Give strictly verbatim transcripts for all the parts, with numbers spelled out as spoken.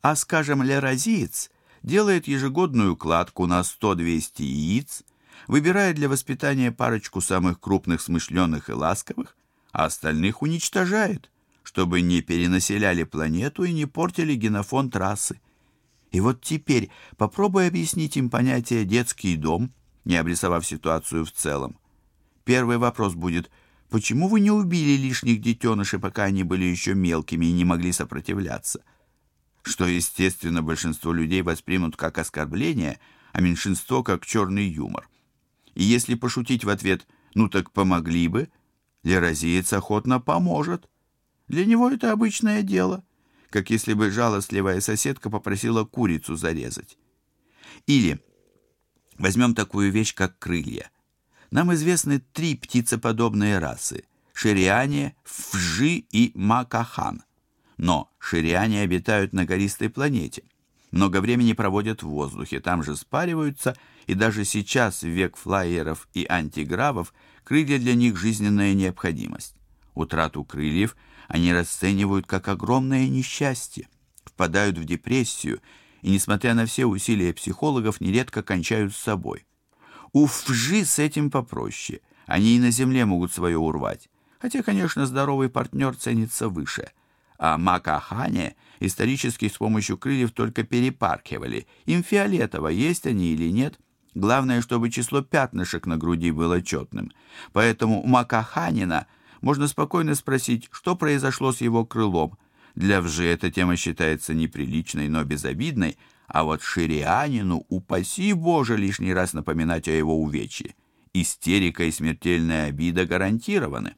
А, скажем, леразиец делает ежегодную кладку на сто-двести яиц, выбирает для воспитания парочку самых крупных, смышленых и ласковых, а остальных уничтожает, чтобы не перенаселяли планету и не портили генофонд расы. И вот теперь попробуй объяснить им понятие «детский дом», не обрисовав ситуацию в целом. Первый вопрос будет: почему вы не убили лишних детенышей, пока они были еще мелкими и не могли сопротивляться? Что, естественно, большинство людей воспримут как оскорбление, а меньшинство как черный юмор. И если пошутить в ответ «ну так помогли бы», леразиец охотно поможет. Для него это обычное дело, как если бы жалостливая соседка попросила курицу зарезать. Или возьмем такую вещь, как крылья. Нам известны три птицеподобные расы – шириане, фжи и макахан. Но шириане обитают на гористой планете, много времени проводят в воздухе, там же спариваются, и даже сейчас, в век флайеров и антигравов, крылья для них жизненная необходимость. Утрату крыльев они расценивают как огромное несчастье, впадают в депрессию и, несмотря на все усилия психологов, нередко кончают с собой. У фжи с этим попроще, они и на земле могут свое урвать, хотя, конечно, здоровый партнер ценится выше. А макахане исторически с помощью крыльев только перепаркивали, им фиолетово, есть они или нет. Главное, чтобы число пятнышек на груди было четным. Поэтому у макаханина можно спокойно спросить, что произошло с его крылом. Для вжи эта тема считается неприличной, но безобидной, а вот ширианину, упаси Боже, лишний раз напоминать о его увечье. Истерика и смертельная обида гарантированы.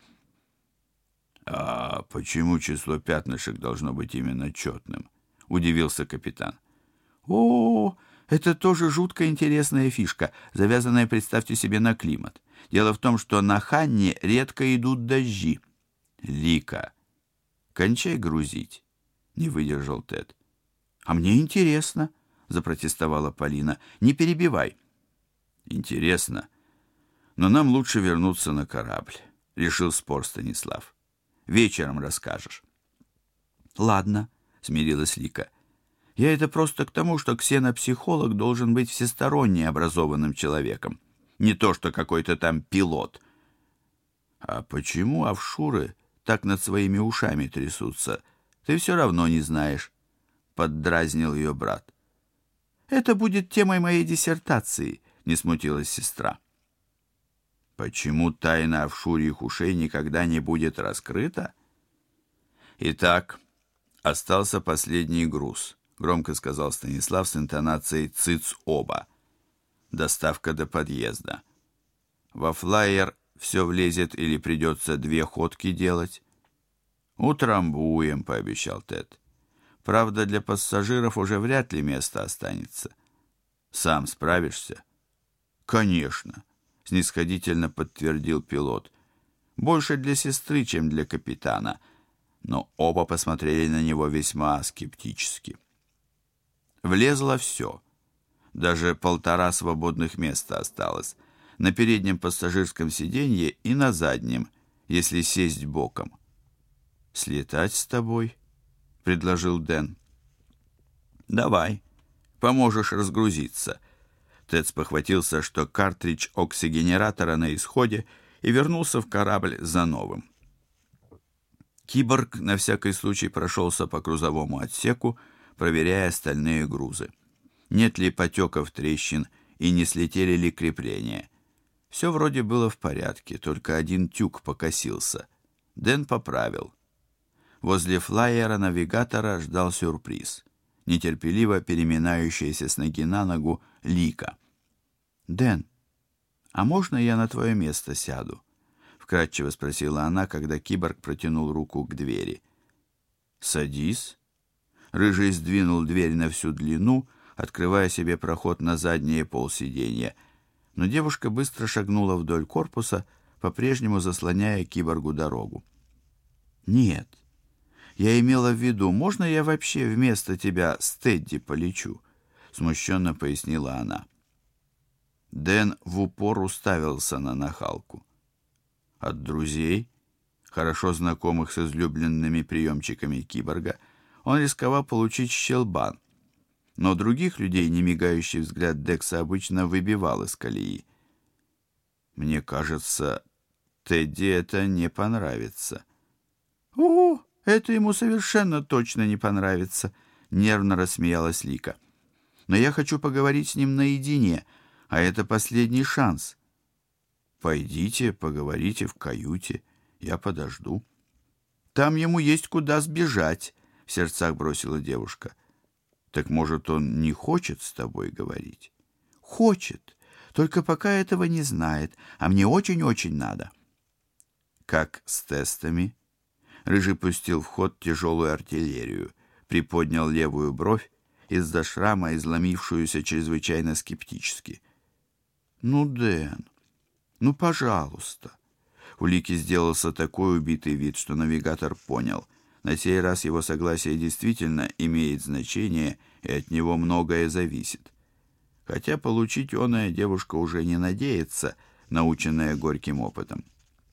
«А почему число пятнышек должно быть именно четным?» — удивился капитан. «О, это тоже жутко интересная фишка, завязанная, представьте себе, на климат. Дело в том, что на Ханне редко идут дожди». «Лика, кончай грузить», — не выдержал Тед. «А мне интересно», — запротестовала Полина. «Не перебивай». «Интересно, но нам лучше вернуться на корабль», — решил спор Станислав. «Вечером расскажешь». «Ладно», — смирилась Лика. «Я это просто к тому, что ксенопсихолог должен быть всесторонне образованным человеком. Не то, что какой-то там пилот». «А почему офшуры так над своими ушами трясутся? Ты все равно не знаешь», — поддразнил ее брат. «Это будет темой моей диссертации», — не смутилась сестра. «Почему тайна офшурьих ушей никогда не будет раскрыта?» «Итак, остался последний груз», — громко сказал Станислав с интонацией «цыц оба». «Доставка до подъезда. Во флайер все влезет или придется две ходки делать?» «Утрамбуем», — пообещал Тед. «Правда, для пассажиров уже вряд ли место останется. Сам справишься?» «Конечно», — снисходительно подтвердил пилот. «Больше для сестры, чем для капитана». Но оба посмотрели на него весьма скептически. Влезло все. Даже полтора свободных места осталось. На переднем пассажирском сиденье и на заднем, если сесть боком. «Слетать с тобой?» — предложил Дэн. «Давай, поможешь разгрузиться». Тед спохватился, что картридж оксигенератора на исходе, и вернулся в корабль за новым. Киборг на всякий случай прошелся по грузовому отсеку, проверяя остальные грузы. Нет ли потеков, трещин и не слетели ли крепления. Все вроде было в порядке, только один тюк покосился. Дэн поправил. Возле флайера навигатора ждал сюрприз. Нетерпеливо переминающаяся с ноги на ногу Лика. «Дэн, а можно я на твое место сяду?» — вкратчиво спросила она, когда киборг протянул руку к двери. «Садись». Рыжий сдвинул дверь на всю длину, открывая себе проход на заднее полсиденья, но девушка быстро шагнула вдоль корпуса, по-прежнему заслоняя киборгу дорогу. «Нет, я имела в виду, можно я вообще вместо тебя с Тедди полечу?» — смущенно пояснила она. Дэн в упор уставился на нахалку. От друзей, хорошо знакомых с излюбленными приемчиками киборга, он рисковал получить щелбан. Но других людей немигающий взгляд Декса обычно выбивал из колеи. «Мне кажется, Тедди это не понравится». «О, это ему совершенно точно не понравится», — нервно рассмеялась Лика. «Но я хочу поговорить с ним наедине, а это последний шанс». «Пойдите, поговорите в каюте, я подожду». «Там ему есть куда сбежать», — в сердцах бросила девушка. «Так, может, он не хочет с тобой говорить?» «Хочет, только пока этого не знает, а мне очень-очень надо». «Как с тестами?» Рыжий пустил в ход тяжелую артиллерию, приподнял левую бровь из-за шрама, изломившуюся чрезвычайно скептически. «Ну, Дэн, ну, пожалуйста». У Лики сделался такой убитый вид, что навигатор понял. На сей раз его согласие действительно имеет значение, и от него многое зависит. Хотя получить оное девушка уже не надеется, наученная горьким опытом.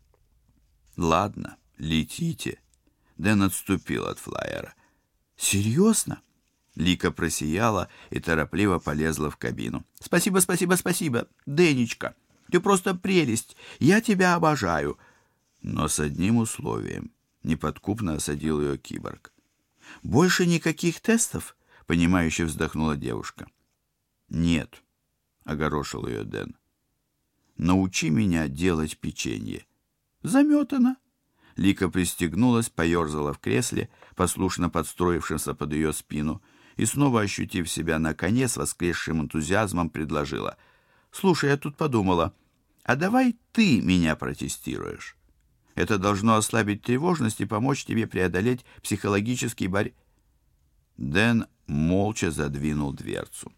«Ладно, летите». Дэн отступил от флайера. «Серьезно?» Лика просияла и торопливо полезла в кабину. «Спасибо, спасибо, спасибо, Дэнечка. Ты просто прелесть. Я тебя обожаю». Но с одним условием. Неподкупно осадил ее киборг. «Больше никаких тестов?» — понимающе вздохнула девушка. «Нет», — огорошил ее Дэн. «Научи меня делать печенье». «Заметано». Лика пристегнулась, поерзала в кресле, послушно подстроившемся под ее спину, и, снова ощутив себя на коне, с воскресшим энтузиазмом предложила. «Слушай, я тут подумала, а давай ты меня протестируешь? Это должно ослабить тревожность и помочь тебе преодолеть психологический барь...» Дэн молча задвинул дверцу.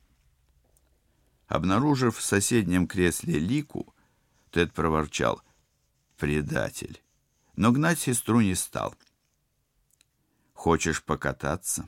Обнаружив в соседнем кресле Лику, Тед проворчал: «Предатель». Но гнать сестру не стал. «Хочешь покататься?»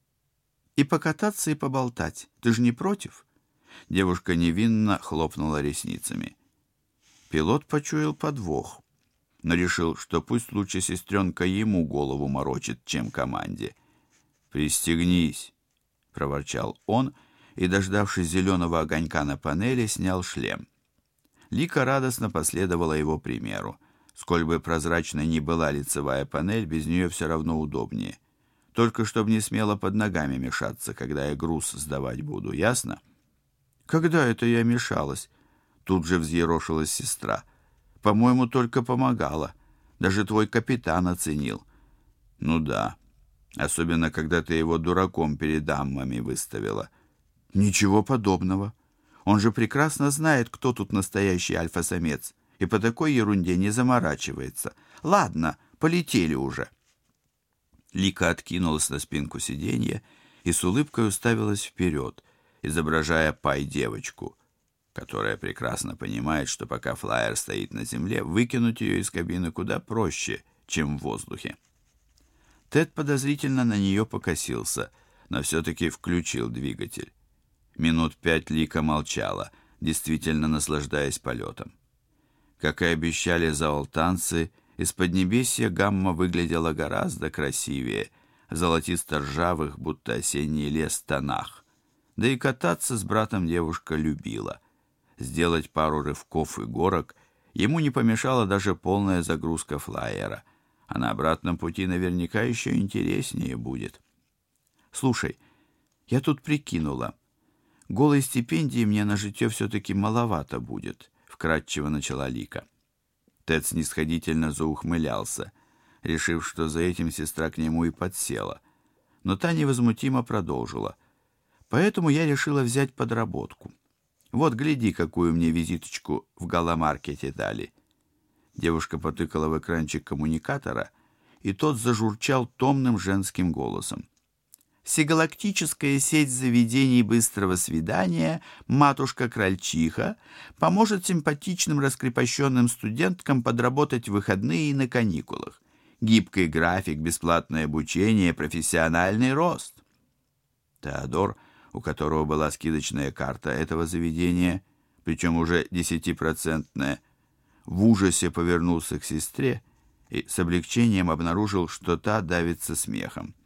«И покататься, и поболтать. Ты же не против?» Девушка невинно хлопнула ресницами. Пилот почуял подвох, но решил, что пусть лучше сестренка ему голову морочит, чем команде. «Пристегнись», — проворчал он, и, дождавшись зеленого огонька на панели, снял шлем. Лика радостно последовала его примеру. Сколь бы прозрачной ни была лицевая панель, без нее все равно удобнее. Только чтобы не смело под ногами мешаться, когда я груз сдавать буду, ясно? «Когда это я мешалась?» Тут же взъерошилась сестра. «По-моему, только помогала. Даже твой капитан оценил». «Ну да, особенно когда ты его дураком перед даммами выставила». «Ничего подобного. Он же прекрасно знает, кто тут настоящий альфа-самец, и по такой ерунде не заморачивается. Ладно, полетели уже». Лика откинулась на спинку сиденья и с улыбкой уставилась вперед, изображая пай-девочку, которая прекрасно понимает, что пока флайер стоит на земле, выкинуть ее из кабины куда проще, чем в воздухе. Тед подозрительно на нее покосился, но все-таки включил двигатель. Минут пять Лика молчала, действительно наслаждаясь полетом. Как и обещали заолтанцы, из поднебесья гамма выглядела гораздо красивее, в золотисто-ржавых, будто осенний лес, тонах. Да и кататься с братом девушка любила. Сделать пару рывков и горок ему не помешала даже полная загрузка флайера, а на обратном пути наверняка еще интереснее будет. «Слушай, я тут прикинула, голой стипендии мне на житье все-таки маловато будет», — вкратчиво начала Лика. Тед снисходительно заухмылялся, решив, что за этим сестра к нему и подсела. Но та невозмутимо продолжила. «Поэтому я решила взять подработку. Вот, гляди, какую мне визиточку в галомаркете дали». Девушка потыкала в экранчик коммуникатора, и тот зажурчал томным женским голосом. «Всегалактическая сеть заведений быстрого свидания «Матушка-крольчиха» поможет симпатичным раскрепощенным студенткам подработать в выходные и на каникулах. Гибкий график, бесплатное обучение, профессиональный рост». Теодор, у которого была скидочная карта этого заведения, причем уже десятипроцентная, в ужасе повернулся к сестре и с облегчением обнаружил, что та давится смехом.